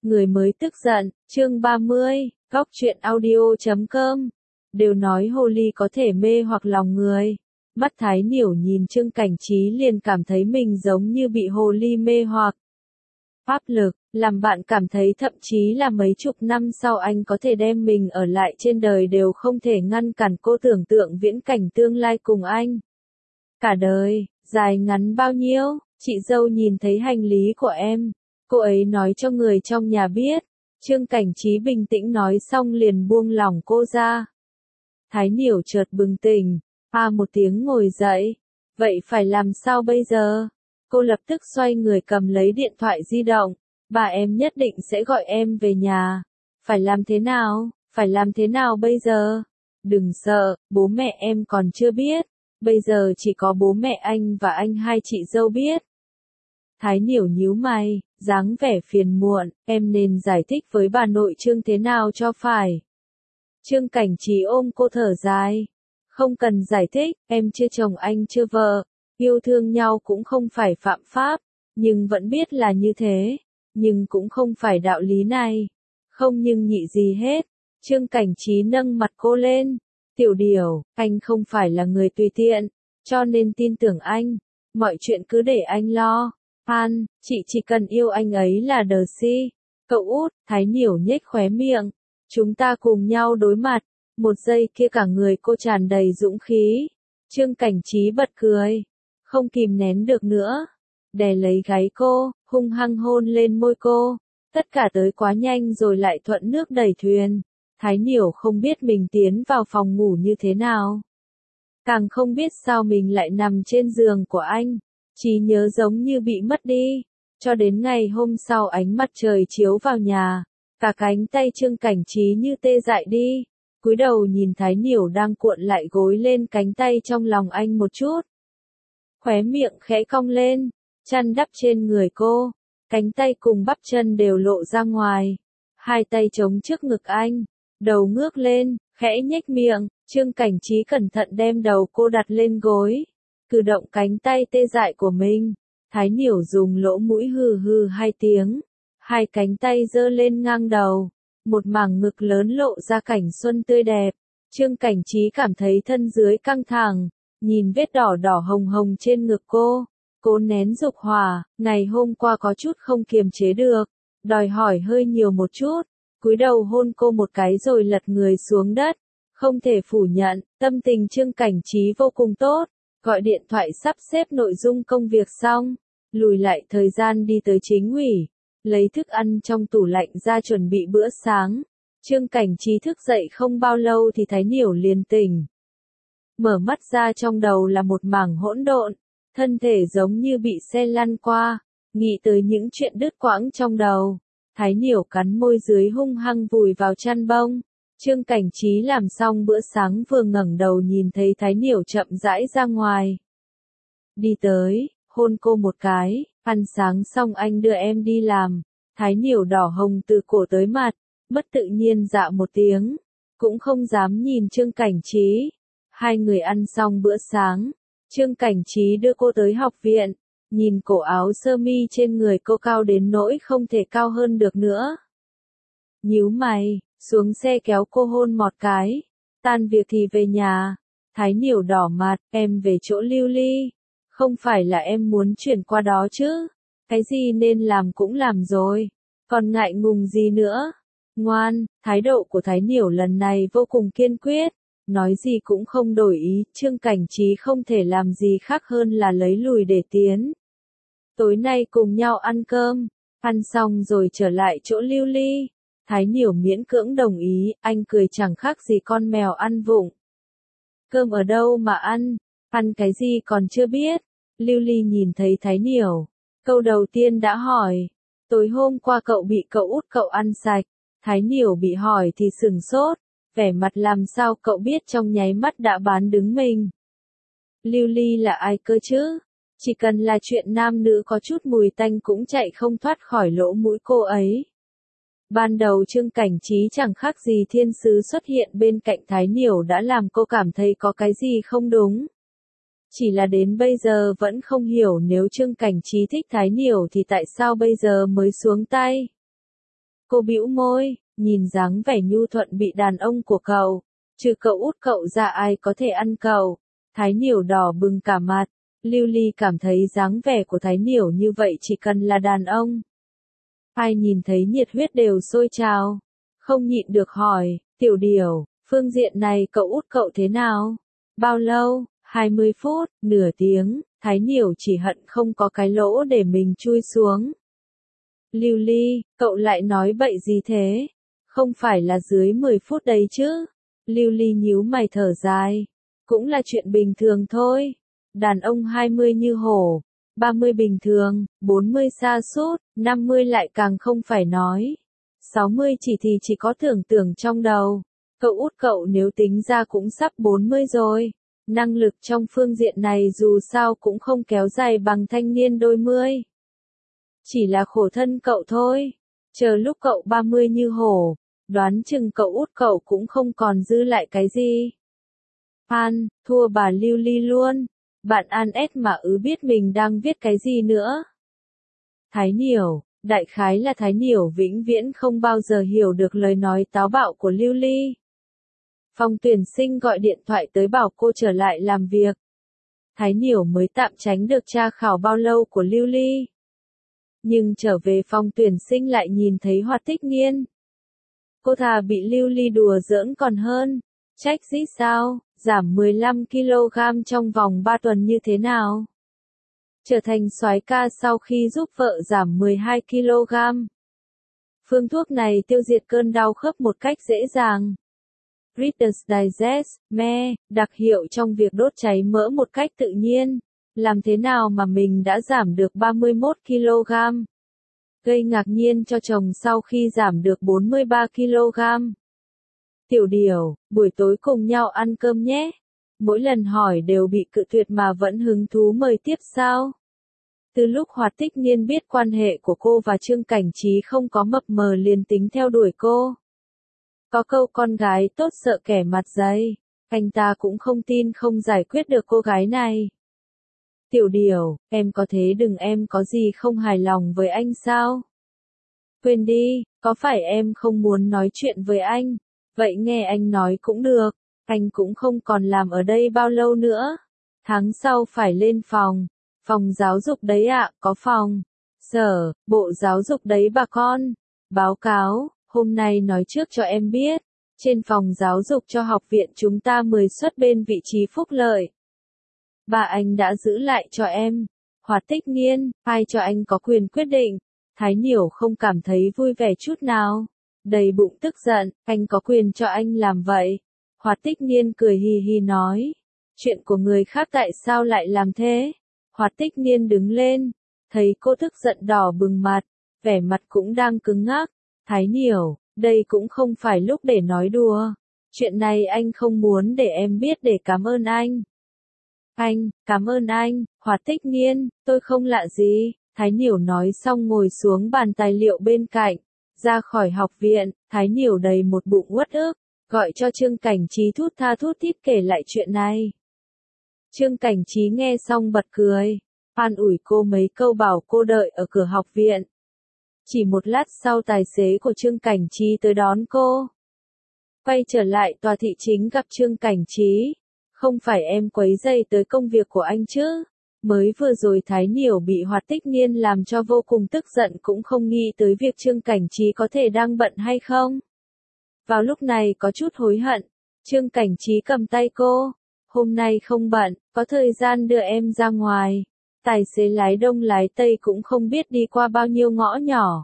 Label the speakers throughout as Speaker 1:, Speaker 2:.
Speaker 1: Người mới tức giận, chương 30, góc truyện audio.com. Đều nói hồ ly có thể mê hoặc lòng người. Mắt Thái Niểu nhìn Trương Cảnh Trí liền cảm thấy mình giống như bị hồ ly mê hoặc. Pháp lực, làm bạn cảm thấy thậm chí là mấy chục năm sau anh có thể đem mình ở lại trên đời đều không thể ngăn cản cô tưởng tượng viễn cảnh tương lai cùng anh. Cả đời, dài ngắn bao nhiêu, chị dâu nhìn thấy hành lý của em. Cô ấy nói cho người trong nhà biết. Trương Cảnh Trí bình tĩnh nói xong liền buông lỏng cô ra. Thái Niểu chợt bừng tỉnh, một tiếng ngồi dậy. Vậy phải làm sao bây giờ? Cô lập tức xoay người cầm lấy điện thoại di động. Bà em nhất định sẽ gọi em về nhà. Phải làm thế nào? Phải làm thế nào bây giờ? Đừng sợ, bố mẹ em còn chưa biết. Bây giờ chỉ có bố mẹ anh và anh hai chị dâu biết. Thái Niểu nhíu mày, dáng vẻ phiền muộn, em nên giải thích với bà nội Trương thế nào cho phải. Trương Cảnh Trí ôm cô thở dài. Không cần giải thích, em chưa chồng anh chưa vợ, yêu thương nhau cũng không phải phạm pháp, nhưng vẫn biết là như thế, nhưng cũng không phải đạo lý này. Không nhưng nhị gì hết. Trương Cảnh Trí nâng mặt cô lên. Tiểu Điểu, anh không phải là người tùy tiện, cho nên tin tưởng anh, mọi chuyện cứ để anh lo. Chị chỉ cần yêu anh ấy là đờ si. Cậu út, Thái Niểu nhếch khóe miệng. Chúng ta cùng nhau đối mặt. Một giây kia cả người cô tràn đầy dũng khí. Trương Cảnh Trí bật cười. Không kìm nén được nữa. Đè lấy gáy cô, hung hăng hôn lên môi cô. Tất cả tới quá nhanh rồi lại thuận nước đẩy thuyền. Thái Niểu không biết mình tiến vào phòng ngủ như thế nào. Càng không biết sao mình lại nằm trên giường của anh. Trí nhớ giống như bị mất đi. Cho đến ngày hôm sau ánh mặt trời chiếu vào nhà. Cả cánh tay Trương Cảnh Trí như tê dại đi. Cúi đầu nhìn Thái Niểu đang cuộn lại gối lên cánh tay trong lòng anh một chút. Khóe miệng khẽ cong lên. Chăn đắp trên người cô. Cánh tay cùng bắp chân đều lộ ra ngoài. Hai tay chống trước ngực anh. Đầu ngước lên, khẽ nhếch miệng. Trương Cảnh Trí cẩn thận đem đầu cô đặt lên gối. Cử động cánh tay tê dại của mình. Thái Niểu dùng lỗ mũi hừ hừ hai tiếng. Hai cánh tay giơ lên ngang đầu. Một mảng ngực lớn lộ ra cảnh xuân tươi đẹp. Trương Cảnh Trí cảm thấy thân dưới căng thẳng. Nhìn vết đỏ đỏ hồng hồng trên ngực cô. Cô nén dục hỏa. Ngày hôm qua có chút không kiềm chế được. Đòi hỏi hơi nhiều một chút. Cúi đầu hôn cô một cái rồi lật người xuống đất. Không thể phủ nhận, tâm tình Trương Cảnh Trí vô cùng tốt. Gọi điện thoại sắp xếp nội dung công việc xong. Lùi lại thời gian đi tới chính ủy. Lấy thức ăn trong tủ lạnh ra chuẩn bị bữa sáng. Trương Cảnh Trí thức dậy không bao lâu thì Thái Niểu liền tỉnh. Mở mắt ra trong đầu là một mảng hỗn độn. Thân thể giống như bị xe lăn qua. Nghĩ tới những chuyện đứt quãng trong đầu. Thái Niểu cắn môi dưới hung hăng vùi vào chăn bông. Trương Cảnh Trí làm xong bữa sáng vừa ngẩng đầu nhìn thấy Thái Niểu chậm rãi ra ngoài. Đi tới, hôn cô một cái, ăn sáng xong anh đưa em đi làm. Thái Niểu đỏ hồng từ cổ tới mặt, bất tự nhiên dạ một tiếng, cũng không dám nhìn Trương Cảnh Trí. Hai người ăn xong bữa sáng, Trương Cảnh Trí đưa cô tới học viện, nhìn cổ áo sơ mi trên người cô cao đến nỗi không thể cao hơn được nữa. Nhíu mày, xuống xe kéo cô hôn một cái. Tan việc thì về nhà. Thái Niểu đỏ mặt, em về chỗ Lưu Ly. Không phải là em muốn chuyển qua đó chứ. Cái gì nên làm cũng làm rồi. Còn ngại ngùng gì nữa. Ngoan, thái độ của Thái Niểu lần này vô cùng kiên quyết. Nói gì cũng không đổi ý, Trương Cảnh Trí không thể làm gì khác hơn là lấy lùi để tiến. Tối nay cùng nhau ăn cơm. Ăn xong rồi trở lại chỗ Lưu Ly. Thái Niểu miễn cưỡng đồng ý, anh cười chẳng khác gì con mèo ăn vụng. Cơm ở đâu mà ăn cái gì còn chưa biết. Lưu Ly nhìn thấy Thái Niểu. Câu đầu tiên đã hỏi. Tối hôm qua cậu bị cậu út cậu ăn sạch. Thái Niểu bị hỏi thì sừng sốt. Vẻ mặt làm sao cậu biết trong nháy mắt đã bán đứng mình. Lưu Ly là ai cơ chứ? Chỉ cần là chuyện nam nữ có chút mùi tanh cũng chạy không thoát khỏi lỗ mũi cô ấy. Ban đầu Trương Cảnh Trí chẳng khác gì thiên sứ xuất hiện bên cạnh Thái Niểu đã làm cô cảm thấy có cái gì không đúng. Chỉ là đến bây giờ vẫn không hiểu nếu Trương Cảnh Trí thích Thái Niểu thì tại sao bây giờ mới xuống tay. Cô bĩu môi, nhìn dáng vẻ nhu thuận bị đàn ông của cậu. Trừ cậu út cậu ra ai có thể ăn cậu. Thái Niểu đỏ bừng cả mặt. Lưu Ly cảm thấy dáng vẻ của Thái Niểu như vậy chỉ cần là đàn ông. Ai nhìn thấy nhiệt huyết đều sôi trào. Không nhịn được hỏi, Tiểu Điểu, phương diện này cậu út cậu thế nào? Bao lâu? 20 phút, nửa tiếng, Thái Niểu chỉ hận không có cái lỗ để mình chui xuống. Lưu Ly, cậu lại nói bậy gì thế? Không phải là dưới 10 phút đấy chứ? Lưu Ly nhíu mày thở dài. Cũng là chuyện bình thường thôi. Đàn ông 20 như hổ, 30 bình thường, 40 sa sút, 50 lại càng không phải nói. 60 chỉ có tưởng tượng trong đầu. Cậu út cậu nếu tính ra cũng sắp 40 rồi. Năng lực trong phương diện này dù sao cũng không kéo dài bằng thanh niên đôi mươi. Chỉ là khổ thân cậu thôi. Chờ lúc cậu 30 như hổ, đoán chừng cậu út cậu cũng không còn dư lại cái gì. An, thua bà Lưu Ly luôn. Bạn An S mà biết mình đang viết cái gì nữa. Thái Niểu, đại khái là Thái Niểu vĩnh viễn không bao giờ hiểu được lời nói táo bạo của Lưu Ly. Phòng tuyển sinh gọi điện thoại tới bảo cô trở lại làm việc. Thái Niểu mới tạm tránh được tra khảo bao lâu của Lưu Ly. Nhưng trở về phòng tuyển sinh lại nhìn thấy Hoạt Tích Nghiên. Cô thà bị Lưu Ly đùa giỡn còn hơn. Trách dĩ sao, giảm 15 kg trong vòng 3 tuần như thế nào? Trở thành soái ca sau khi giúp vợ giảm 12 kg. Phương thuốc này tiêu diệt cơn đau khớp một cách dễ dàng. Reader's Digest, đặc hiệu trong việc đốt cháy mỡ một cách tự nhiên. Làm thế nào mà mình đã giảm được 31 kg? Gây ngạc nhiên cho chồng sau khi giảm được 43 kg. Tiểu Điểu, buổi tối cùng nhau ăn cơm nhé. Mỗi lần hỏi đều bị cự tuyệt mà vẫn hứng thú mời tiếp sao? Từ lúc Hoạt Tích Niên biết quan hệ của cô và Trương Cảnh Trí không có mập mờ liền tính theo đuổi cô. Có câu con gái tốt sợ kẻ mặt dày, anh ta cũng không tin không giải quyết được cô gái này. Tiểu Điểu, em có thế đừng em có gì không hài lòng với anh sao? Quên đi, có phải em không muốn nói chuyện với anh? Vậy nghe anh nói cũng được, anh cũng không còn làm ở đây bao lâu nữa. Tháng sau phải lên phòng giáo dục đấy ạ, có phòng. Sở, bộ giáo dục đấy bà con. Báo cáo, hôm nay nói trước cho em biết, trên phòng giáo dục cho học viện chúng ta 10 suất bên vị trí phúc lợi. Bà anh đã giữ lại cho em. Hoạt Tích Nghiên, ai cho anh có quyền quyết định? Thái Niểu không cảm thấy vui vẻ chút nào. Đầy bụng tức giận, anh có quyền cho anh làm vậy. Hoạt Tích Nghiên cười hì hì nói. Chuyện của người khác tại sao lại làm thế? Hoạt Tích Nghiên đứng lên, thấy cô tức giận đỏ bừng mặt, vẻ mặt cũng đang cứng ngắc. Thái Niểu, đây cũng không phải lúc để nói đùa. Chuyện này anh không muốn để em biết để cảm ơn anh. Anh, cảm ơn anh, Hoạt Tích Nghiên, tôi không lạ gì. Thái Niểu nói xong ngồi xuống bàn tài liệu bên cạnh. Ra khỏi học viện, Thái Niểu đầy một bụng uất ức, gọi cho Trương Cảnh Trí thút tha thút thít kể lại chuyện này. Trương Cảnh Trí nghe xong bật cười, an ủi cô mấy câu bảo cô đợi ở cửa học viện. Chỉ một lát sau tài xế của Trương Cảnh Trí tới đón cô. Quay trở lại tòa thị chính gặp Trương Cảnh Trí. Không phải em quấy rầy tới công việc của anh chứ? Mới vừa rồi Thái Niểu bị Hoạt Tích Nghiên làm cho vô cùng tức giận cũng không nghĩ tới việc Trương Cảnh Trí có thể đang bận hay không. Vào lúc này có chút hối hận, Trương Cảnh Trí cầm tay cô. Hôm nay không bận, có thời gian đưa em ra ngoài. Tài xế lái đông lái tây cũng không biết đi qua bao nhiêu ngõ nhỏ.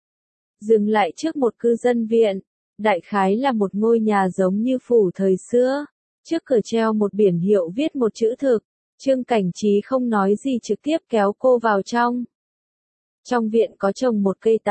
Speaker 1: Dừng lại trước một cư dân viện, đại khái là một ngôi nhà giống như phủ thời xưa. Trước cửa treo một biển hiệu viết một chữ thực. Trương Cảnh Trí không nói gì trực tiếp kéo cô vào trong. Trong viện có trồng một cây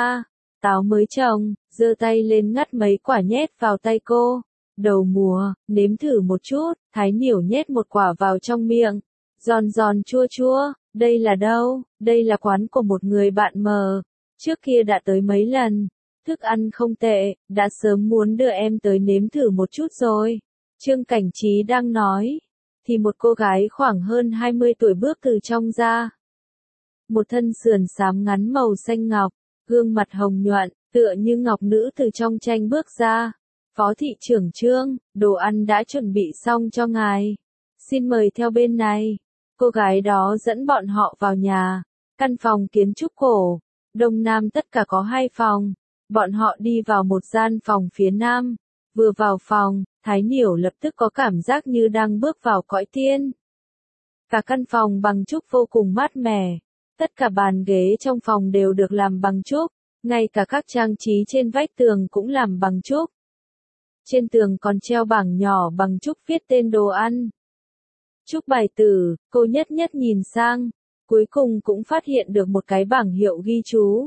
Speaker 1: táo mới trồng, giơ tay lên ngắt mấy quả nhét vào tay cô. Đầu mùa, nếm thử một chút, Thái Niểu nhét một quả vào trong miệng. Giòn giòn chua chua, đây là đâu? Đây là quán của một người bạn mờ. Trước kia đã tới mấy lần, thức ăn không tệ, đã sớm muốn đưa em tới nếm thử một chút rồi. Trương Cảnh Trí đang nói, thì một cô gái khoảng hơn 20 tuổi bước từ trong ra. Một thân sườn xám ngắn màu xanh ngọc, gương mặt hồng nhuận, Tựa như ngọc nữ từ trong tranh bước ra. Phó thị trưởng Trương, đồ ăn đã chuẩn bị xong cho ngài. Xin mời theo bên này. Cô gái đó dẫn bọn họ vào nhà. Căn phòng kiến trúc cổ. Đông Nam tất cả có 2 phòng. Bọn họ đi vào một gian phòng phía Nam. Vừa vào phòng, Thái Niểu lập tức có cảm giác như đang bước vào cõi tiên. Cả căn phòng bằng trúc vô cùng mát mẻ. Tất cả bàn ghế trong phòng đều được làm bằng trúc. Ngay cả các trang trí trên vách tường cũng làm bằng trúc. Trên tường còn treo bảng nhỏ bằng trúc viết tên đồ ăn. Trúc bài tử, cô nhất nhất nhìn sang. Cuối cùng cũng phát hiện được một cái bảng hiệu ghi chú.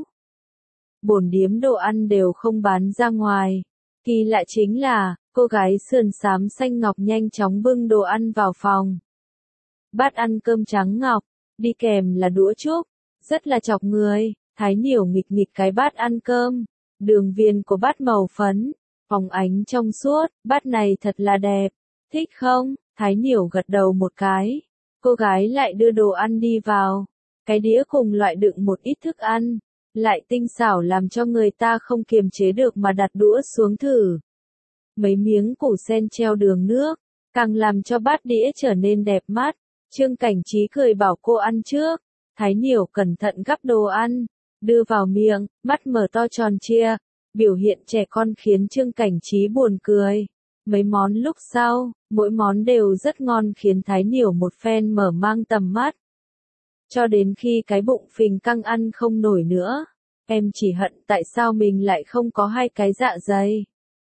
Speaker 1: Bổn điếm đồ ăn đều không bán ra ngoài. Kỳ lạ chính là, cô gái sườn xám xanh ngọc nhanh chóng bưng đồ ăn vào phòng. Bát ăn cơm trắng ngọc, đi kèm là đũa trúc, rất là chọc người. Thái Niểu nghịch nghịch cái bát ăn cơm, đường viền của bát màu phấn, phóng ánh trong suốt, bát này thật là đẹp, thích không? Thái Niểu gật đầu một cái, cô gái lại đưa đồ ăn đi vào, cái đĩa cùng loại đựng một ít thức ăn, lại tinh xảo làm cho người ta không kiềm chế được mà đặt đũa xuống thử. Mấy miếng củ sen treo đường nước, càng làm cho bát đĩa trở nên đẹp mắt. Trương Cảnh Trí cười bảo cô ăn trước. Thái Niểu cẩn thận gắp đồ ăn, đưa vào miệng, mắt mở to tròn trịa, biểu hiện trẻ con khiến Trương Cảnh Trí buồn cười. Mấy món lúc sau, mỗi món đều rất ngon khiến Thái Niểu một phen mở mang tầm mắt. Cho đến khi cái bụng phình căng ăn không nổi nữa, em chỉ hận tại sao mình lại không có 2 cái dạ dày.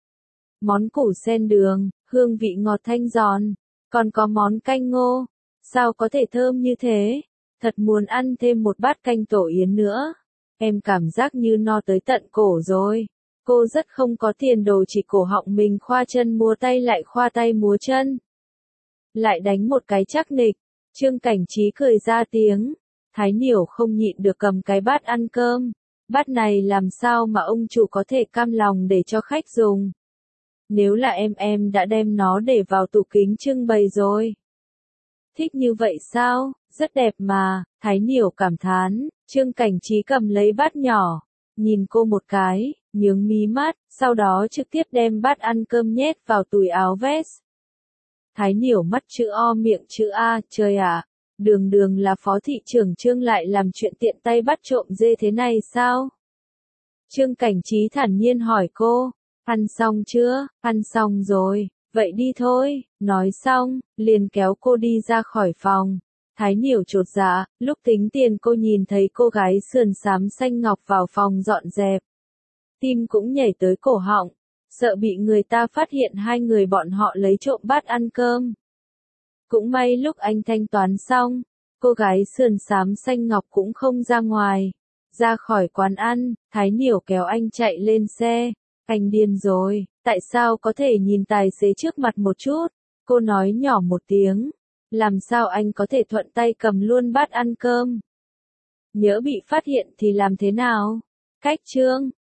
Speaker 1: Món củ sen đường, hương vị ngọt thanh giòn, còn có món canh ngô, sao có thể thơm như thế, thật muốn ăn thêm một bát canh tổ yến nữa. Em cảm giác như no tới tận cổ rồi. Cô rất không có tiền đồ chỉ cổ họng mình khoa chân múa tay lại khoa tay múa chân. Lại đánh một cái chắc nịch, Trương Cảnh Trí cười ra tiếng. Thái Niểu không nhịn được cầm cái bát ăn cơm. Bát này làm sao mà ông chủ có thể cam lòng để cho khách dùng. Nếu là em đã đem nó để vào tủ kính trưng bày rồi. Thích như vậy sao, rất đẹp mà, Thái Niểu cảm thán. Trương Cảnh Trí cầm lấy bát nhỏ, nhìn cô một cái, nhướng mí mắt, sau đó trực tiếp đem bát ăn cơm nhét vào túi áo vest. Thái Niểu mắt chữ O miệng chữ A, trời ạ, đường đường là phó thị trưởng Trương lại làm chuyện tiện tay bắt trộm dê thế này sao? Trương Cảnh Trí thản nhiên hỏi cô, ăn xong chưa? Ăn xong rồi, vậy đi thôi, nói xong, liền kéo cô đi ra khỏi phòng. Thái Niểu chột dạ, lúc tính tiền cô nhìn thấy cô gái sườn xám xanh ngọc vào phòng dọn dẹp. Tim cũng nhảy tới cổ họng, sợ bị người ta phát hiện 2 người bọn họ lấy trộm bát ăn cơm. Cũng may lúc anh thanh toán xong, cô gái sườn xám xanh ngọc cũng không ra ngoài. Ra khỏi quán ăn, Thái Niểu kéo anh chạy lên xe. Anh điên rồi, tại sao có thể nhìn tài xế trước mặt một chút? Cô nói nhỏ một tiếng. Làm sao anh có thể thuận tay cầm luôn bát ăn cơm? Nhỡ bị phát hiện thì làm thế nào? Cách Trương,